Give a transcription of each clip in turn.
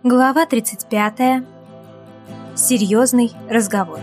Глава 35. Серьезный разговор.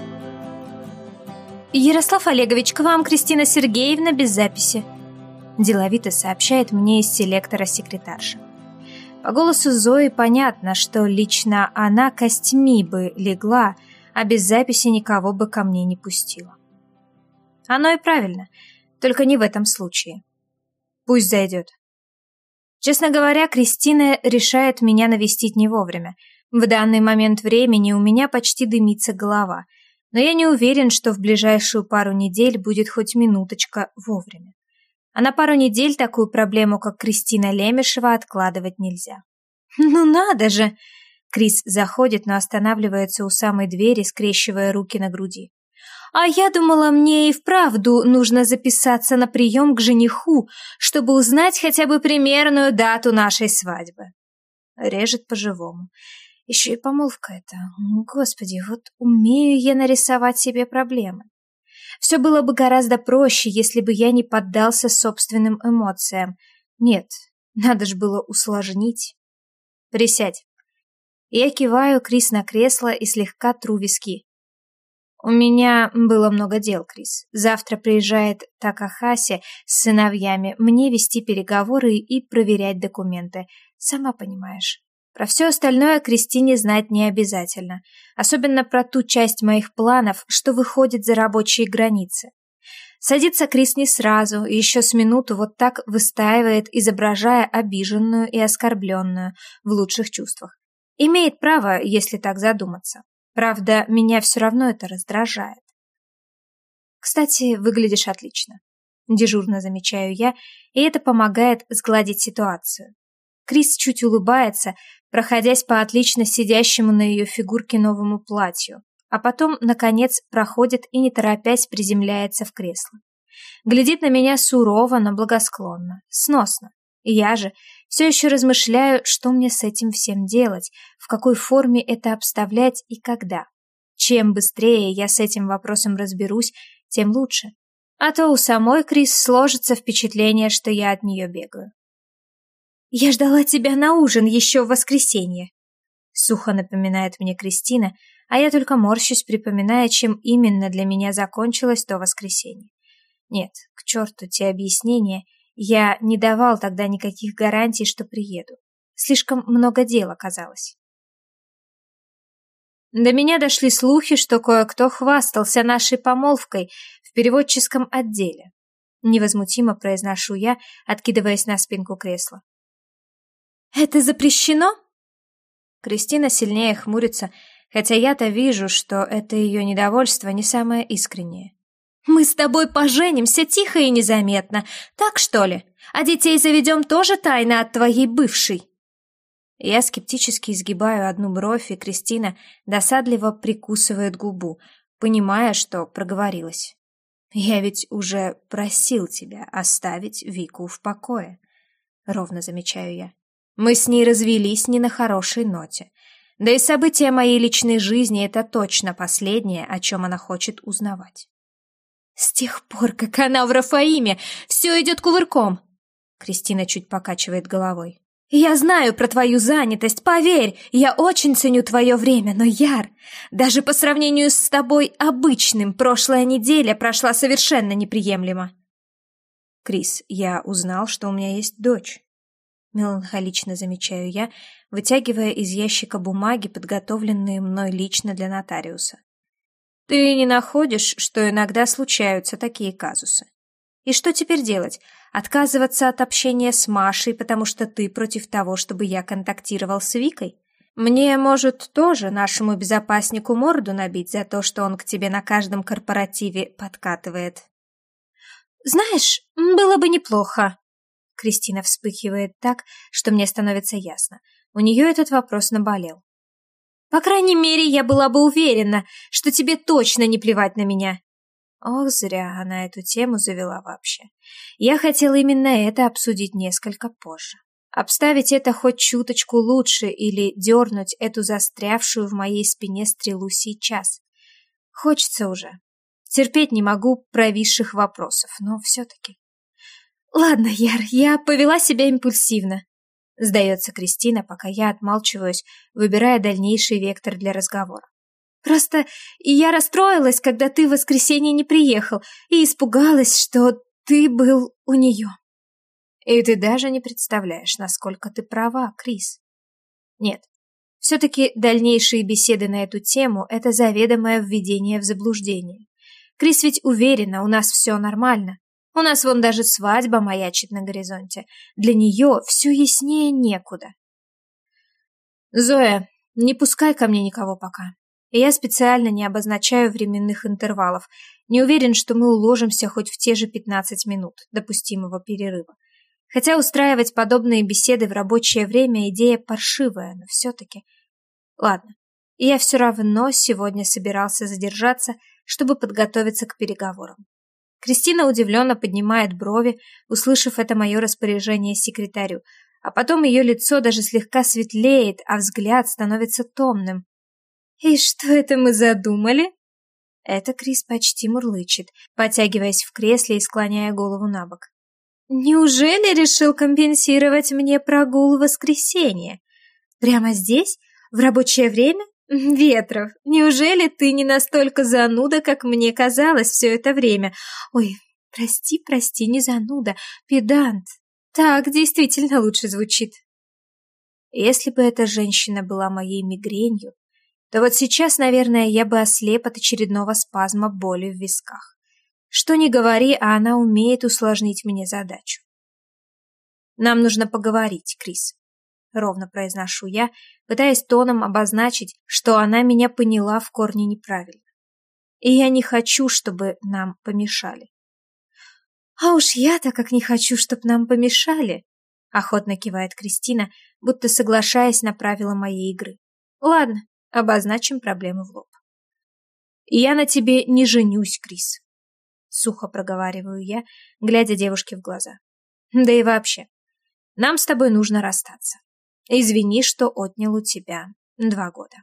«Ярослав Олегович, к вам Кристина Сергеевна без записи», — деловито сообщает мне из селектора секретарша. По голосу Зои понятно, что лично она костьми бы легла, а без записи никого бы ко мне не пустила. Оно и правильно, только не в этом случае. Пусть зайдет. Честно говоря, Кристина решает меня навестить не вовремя. В данный момент времени у меня почти дымится голова, но я не уверен, что в ближайшую пару недель будет хоть минуточка вовремя. А на пару недель такую проблему, как Кристина Лемешева, откладывать нельзя. «Ну надо же!» Крис заходит, но останавливается у самой двери, скрещивая руки на груди. «А я думала, мне и вправду нужно записаться на прием к жениху, чтобы узнать хотя бы примерную дату нашей свадьбы». Режет по-живому. Еще и помолвка эта. Господи, вот умею я нарисовать себе проблемы. Все было бы гораздо проще, если бы я не поддался собственным эмоциям. Нет, надо же было усложнить. «Присядь». Я киваю Крис на кресло и слегка тру виски. «У меня было много дел, Крис. Завтра приезжает Такахаси с сыновьями, мне вести переговоры и проверять документы. Сама понимаешь. Про все остальное Кристине знать не обязательно. Особенно про ту часть моих планов, что выходит за рабочие границы». Садится Крис не сразу, и еще с минуту вот так выстаивает, изображая обиженную и оскорбленную в лучших чувствах. Имеет право, если так задуматься. Правда, меня все равно это раздражает. «Кстати, выглядишь отлично», — дежурно замечаю я, и это помогает сгладить ситуацию. Крис чуть улыбается, проходясь по отлично сидящему на ее фигурке новому платью, а потом, наконец, проходит и, не торопясь, приземляется в кресло. Глядит на меня сурово, но благосклонно, сносно. Я же все еще размышляю, что мне с этим всем делать, в какой форме это обставлять и когда. Чем быстрее я с этим вопросом разберусь, тем лучше. А то у самой Крис сложится впечатление, что я от нее бегаю. «Я ждала тебя на ужин еще в воскресенье», — сухо напоминает мне Кристина, а я только морщусь, припоминая, чем именно для меня закончилось то воскресенье. Нет, к черту те объяснения. Я не давал тогда никаких гарантий, что приеду. Слишком много дел оказалось. До меня дошли слухи, что кое-кто хвастался нашей помолвкой в переводческом отделе. Невозмутимо произношу я, откидываясь на спинку кресла. «Это запрещено?» Кристина сильнее хмурится, хотя я-то вижу, что это ее недовольство не самое искреннее. «Мы с тобой поженимся тихо и незаметно, так что ли? А детей заведем тоже тайно от твоей бывшей?» Я скептически изгибаю одну бровь, и Кристина досадливо прикусывает губу, понимая, что проговорилась. «Я ведь уже просил тебя оставить Вику в покое», — ровно замечаю я. «Мы с ней развелись не на хорошей ноте. Да и события моей личной жизни — это точно последнее, о чем она хочет узнавать». «С тех пор, как она в Рафаиме, все идет кувырком!» Кристина чуть покачивает головой. «Я знаю про твою занятость, поверь, я очень ценю твое время, но, Яр, даже по сравнению с тобой обычным, прошлая неделя прошла совершенно неприемлемо». «Крис, я узнал, что у меня есть дочь», — меланхолично замечаю я, вытягивая из ящика бумаги, подготовленные мной лично для нотариуса. «Ты не находишь, что иногда случаются такие казусы? И что теперь делать? Отказываться от общения с Машей, потому что ты против того, чтобы я контактировал с Викой? Мне, может, тоже нашему безопаснику морду набить за то, что он к тебе на каждом корпоративе подкатывает?» «Знаешь, было бы неплохо». Кристина вспыхивает так, что мне становится ясно. У нее этот вопрос наболел. «По крайней мере, я была бы уверена, что тебе точно не плевать на меня». Ох, зря она эту тему завела вообще. Я хотела именно это обсудить несколько позже. Обставить это хоть чуточку лучше или дернуть эту застрявшую в моей спине стрелу сейчас. Хочется уже. Терпеть не могу провисших вопросов, но все-таки. «Ладно, Яр, я повела себя импульсивно». Сдается Кристина, пока я отмалчиваюсь, выбирая дальнейший вектор для разговора. Просто я расстроилась, когда ты в воскресенье не приехал, и испугалась, что ты был у нее. И ты даже не представляешь, насколько ты права, Крис. Нет, все-таки дальнейшие беседы на эту тему — это заведомое введение в заблуждение. Крис ведь уверена, у нас все нормально. У нас вон даже свадьба маячит на горизонте. Для нее все яснее некуда. Зоя, не пускай ко мне никого пока. И я специально не обозначаю временных интервалов. Не уверен, что мы уложимся хоть в те же 15 минут допустимого перерыва. Хотя устраивать подобные беседы в рабочее время идея паршивая, но все-таки... Ладно, я все равно сегодня собирался задержаться, чтобы подготовиться к переговорам. Кристина удивленно поднимает брови, услышав это мое распоряжение секретарю, а потом ее лицо даже слегка светлеет, а взгляд становится томным. «И что это мы задумали?» Это Крис почти мурлычет, потягиваясь в кресле и склоняя голову на бок. «Неужели решил компенсировать мне прогул в воскресенье? Прямо здесь? В рабочее время? Ветров, неужели ты не настолько зануда, как мне казалось все это время? Ой, прости, не зануда, педант. Так действительно лучше звучит». Если бы эта женщина была моей мигренью, то вот сейчас, наверное, я бы ослеп от очередного спазма боли в висках. Что ни говори, а она умеет усложнить мне задачу. «Нам нужно поговорить, Крис», — ровно произношу я, пытаясь тоном обозначить, что она меня поняла в корне неправильно. И я не хочу, чтобы нам помешали. «А уж я-то как не хочу, чтобы нам помешали», — охотно кивает Кристина, будто соглашаясь на правила моей игры. «Ладно, обозначим проблему в лоб». «Я на тебе не женюсь, Крис», — сухо проговариваю я, глядя девушке в глаза. «Да и вообще, нам с тобой нужно расстаться. Извини, что отнял у тебя 2 года».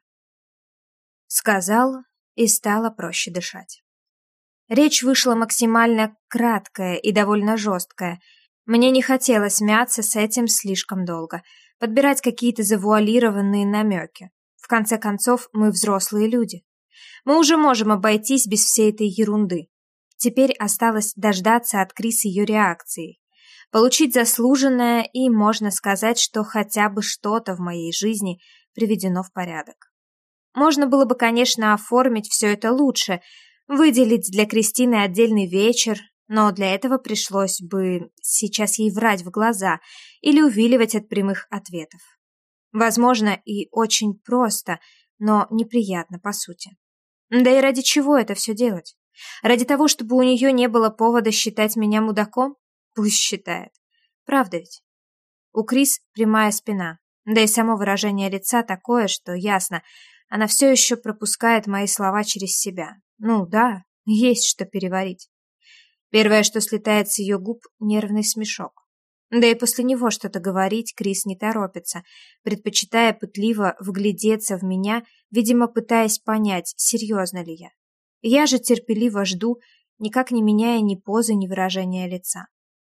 Сказал, и стало проще дышать. Речь вышла максимально краткая и довольно жесткая. Мне не хотелось мяться с этим слишком долго, подбирать какие-то завуалированные намеки. В конце концов, мы взрослые люди. Мы уже можем обойтись без всей этой ерунды. Теперь осталось дождаться от Крис ее реакции. Получить заслуженное, и можно сказать, что хотя бы что-то в моей жизни приведено в порядок. Можно было бы, конечно, оформить все это лучше, выделить для Кристины отдельный вечер, но для этого пришлось бы сейчас ей врать в глаза или увиливать от прямых ответов. Возможно, и очень просто, но неприятно по сути. Да и ради чего это все делать? Ради того, чтобы у нее не было повода считать меня мудаком? Пусть считает. Правда ведь? У Крис прямая спина, да и само выражение лица такое, что ясно, она все еще пропускает мои слова через себя. Ну да, есть что переварить. Первое, что слетает с ее губ, нервный смешок. Да и после него что-то говорить Крис не торопится, предпочитая пытливо вглядеться в меня, видимо, пытаясь понять, серьезно ли я. Я же терпеливо жду, никак не меняя ни позы, ни выражения лица.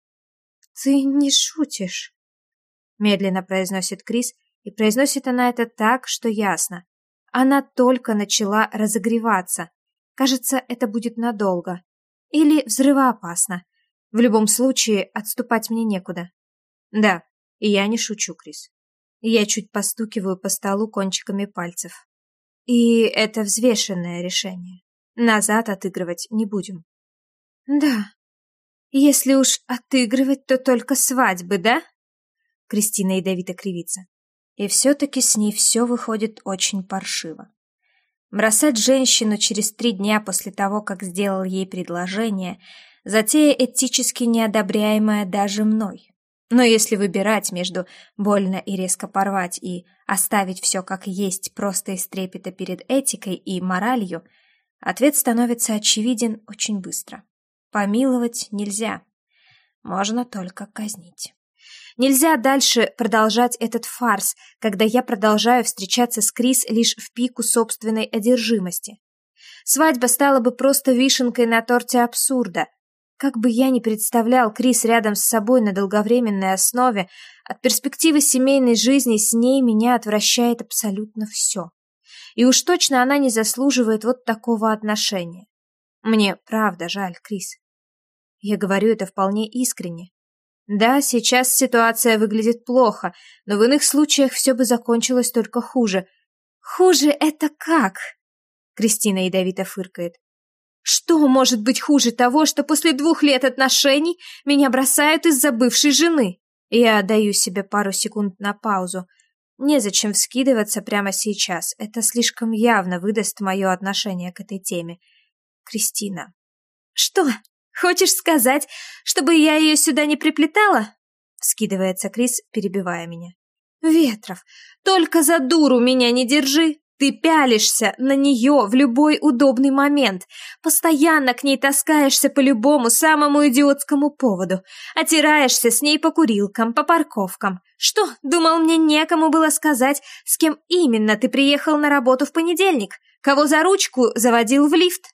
«Ты не шутишь», — медленно произносит Крис, и произносит она это так, что ясно. Она только начала разогреваться. Кажется, это будет надолго. Или взрывоопасно. В любом случае, отступать мне некуда. Да, и я не шучу, Крис. Я чуть постукиваю по столу кончиками пальцев. И это взвешенное решение. Назад отыгрывать не будем. Да, если уж отыгрывать, то только свадьбы, да? Кристина ядовито кривится. И все-таки с ней все выходит очень паршиво. Бросать женщину через 3 дня после того, как сделал ей предложение, затея этически неодобряемая даже мной. Но если выбирать между больно и резко порвать и оставить все как есть просто из трепета перед этикой и моралью, ответ становится очевиден очень быстро. Помиловать нельзя, можно только казнить. Нельзя дальше продолжать этот фарс, когда я продолжаю встречаться с Крис лишь в пику собственной одержимости. Свадьба стала бы просто вишенкой на торте абсурда. Как бы я ни представлял Крис рядом с собой на долговременной основе, от перспективы семейной жизни с ней меня отвращает абсолютно все. И уж точно она не заслуживает вот такого отношения. Мне правда жаль Крис. Я говорю это вполне искренне. Да, сейчас ситуация выглядит плохо, но в иных случаях все бы закончилось только хуже. Хуже это как? Кристина ядовито фыркает. Что может быть хуже того, что после 2 лет отношений меня бросают из-за бывшей жены? Я даю себе пару секунд на паузу. Незачем вскидываться прямо сейчас. Это слишком явно выдаст мое отношение к этой теме. Кристина. Что? Хочешь сказать, чтобы я ее сюда не приплетала? Вскидывается Крис, перебивая меня. Ветров, только за дуру меня не держи. Ты пялишься на нее в любой удобный момент, постоянно к ней таскаешься по любому самому идиотскому поводу, отираешься с ней по курилкам, по парковкам. Что, думал, мне некому было сказать, с кем именно ты приехал на работу в понедельник? Кого за ручку заводил в лифт?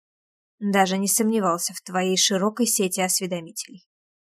Даже не сомневался в твоей широкой сети осведомителей.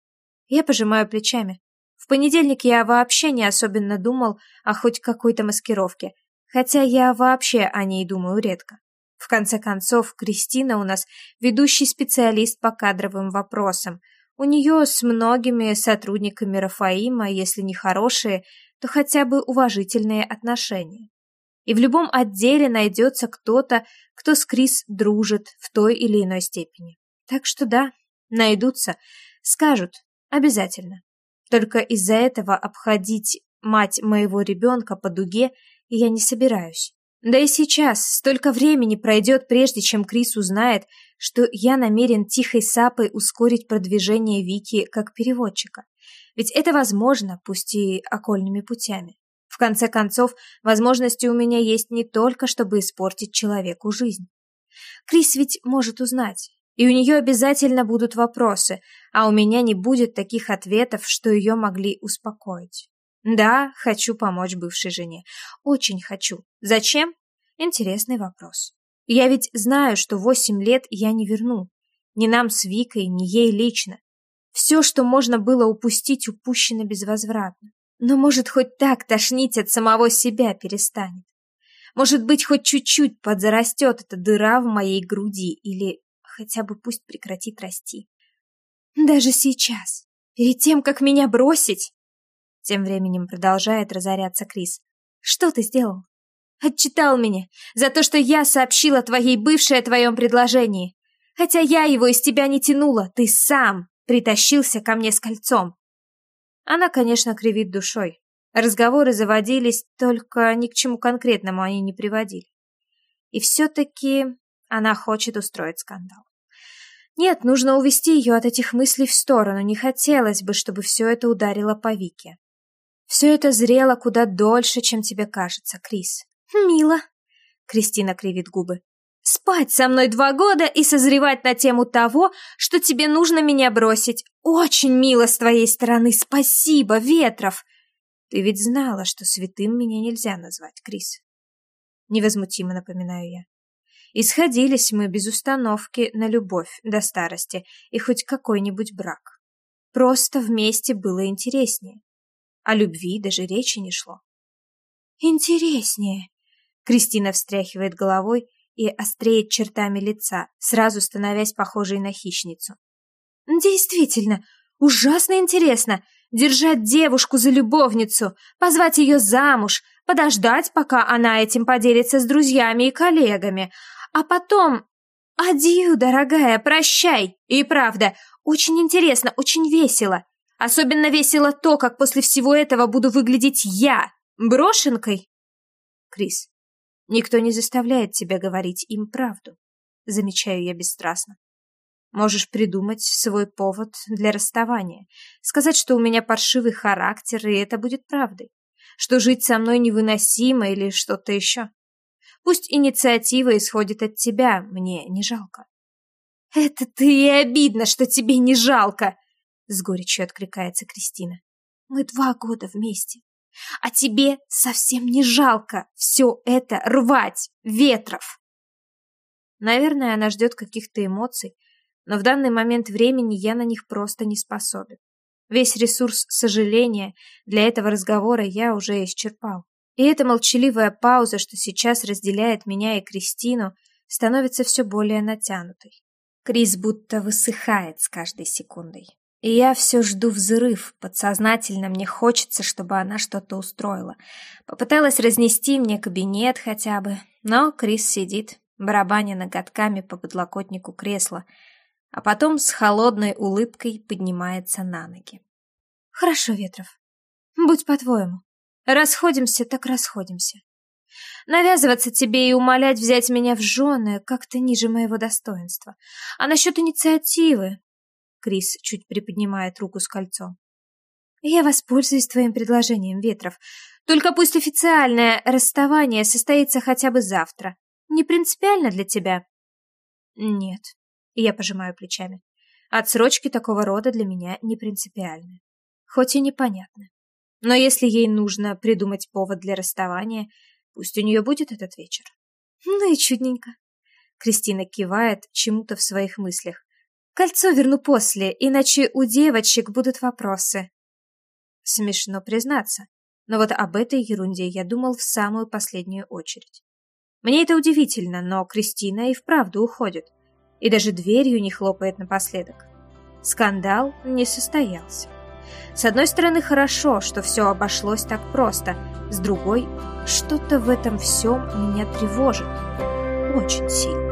Я пожимаю плечами. В понедельник я вообще не особенно думал о хоть какой-то маскировке. Хотя я вообще о ней думаю редко. В конце концов, Кристина у нас ведущий специалист по кадровым вопросам. У нее с многими сотрудниками Рафаима, если не хорошие, то хотя бы уважительные отношения. И в любом отделе найдется кто-то, кто с Крис дружит в той или иной степени. Так что да, найдутся, скажут, обязательно. Только из-за этого обходить мать моего ребенка по дуге я не собираюсь. Да и сейчас столько времени пройдет, прежде чем Крис узнает, что я намерен тихой сапой ускорить продвижение Вики как переводчика. Ведь это возможно, пусть и окольными путями. В конце концов, возможности у меня есть не только, чтобы испортить человеку жизнь. Крис ведь может узнать, и у нее обязательно будут вопросы, а у меня не будет таких ответов, что ее могли успокоить. Да, хочу помочь бывшей жене. Очень хочу. Зачем? Интересный вопрос. Я ведь знаю, что 8 лет я не верну. Ни нам с Викой, ни ей лично. Все, что можно было упустить, упущено безвозвратно. Но, может, хоть так тошнить от самого себя перестанет. Может быть, хоть чуть-чуть подзарастет эта дыра в моей груди, или хотя бы пусть прекратит расти. Даже сейчас, перед тем, как меня бросить... Тем временем продолжает разоряться Крис. Что ты сделал? Отчитал меня за то, что я сообщила твоей бывшей о твоем предложении. Хотя я его из тебя не тянула, ты сам притащился ко мне с кольцом. Она, конечно, кривит душой. Разговоры заводились, только ни к чему конкретному они не приводили. И все-таки она хочет устроить скандал. Нет, нужно увести ее от этих мыслей в сторону. Не хотелось бы, чтобы все это ударило по Вике. Все это зрело куда дольше, чем тебе кажется, Крис. Мило. Кристина кривит губы. Спать со мной 2 года и созревать на тему того, что тебе нужно меня бросить. Очень мило с твоей стороны. Спасибо, Ветров. Ты ведь знала, что святым меня нельзя назвать, Крис. Невозмутимо напоминаю я. Исходились мы без установки на любовь до старости и хоть какой-нибудь брак. Просто вместе было интереснее. О любви даже речи не шло. Интереснее. Кристина встряхивает головой и остреет чертами лица, сразу становясь похожей на хищницу. Действительно, ужасно интересно держать девушку за любовницу, позвать ее замуж, подождать, пока она этим поделится с друзьями и коллегами, а потом... Адью, дорогая, прощай. И правда, очень интересно, очень весело. Особенно весело то, как после всего этого буду выглядеть я, брошенкой. Крис, никто не заставляет тебя говорить им правду, замечаю я бесстрастно. Можешь придумать свой повод для расставания, сказать, что у меня паршивый характер, и это будет правдой, что жить со мной невыносимо или что-то еще. Пусть инициатива исходит от тебя, мне не жалко. Это-то и обидно, что тебе не жалко, с горечью откликается Кристина. Мы 2 года вместе, а тебе совсем не жалко все это рвать, Ветров. Наверное, она ждет каких-то эмоций, но в данный момент времени я на них просто не способен. Весь ресурс сожаления для этого разговора я уже исчерпал. И эта молчаливая пауза, что сейчас разделяет меня и Кристину, становится все более натянутой. Крис будто высыхает с каждой секундой. И я все жду взрыв. Подсознательно мне хочется, чтобы она что-то устроила. Попыталась разнести мне кабинет хотя бы, но Крис сидит, барабаня ноготками по подлокотнику кресла, а потом с холодной улыбкой поднимается на ноги. «Хорошо, Ветров, будь по-твоему. Расходимся, так расходимся. Навязываться тебе и умолять взять меня в жены как-то ниже моего достоинства. А насчет инициативы...» Крис чуть приподнимает руку с кольцом. «Я воспользуюсь твоим предложением, Ветров. Только пусть официальное расставание состоится хотя бы завтра. Не принципиально для тебя?» «Нет», — я пожимаю плечами. «Отсрочки такого рода для меня не принципиальны. Хоть и непонятны. Но если ей нужно придумать повод для расставания, пусть у нее будет этот вечер». «Ну и чудненько». Кристина кивает чему-то в своих мыслях. «Кольцо верну после, иначе у девочек будут вопросы». Смешно признаться, но вот об этой ерунде я думал в самую последнюю очередь. Мне это удивительно, но Кристина и вправду уходит, и даже дверью не хлопает напоследок. Скандал не состоялся. С одной стороны, хорошо, что все обошлось так просто, с другой, что-то в этом всем меня тревожит очень сильно.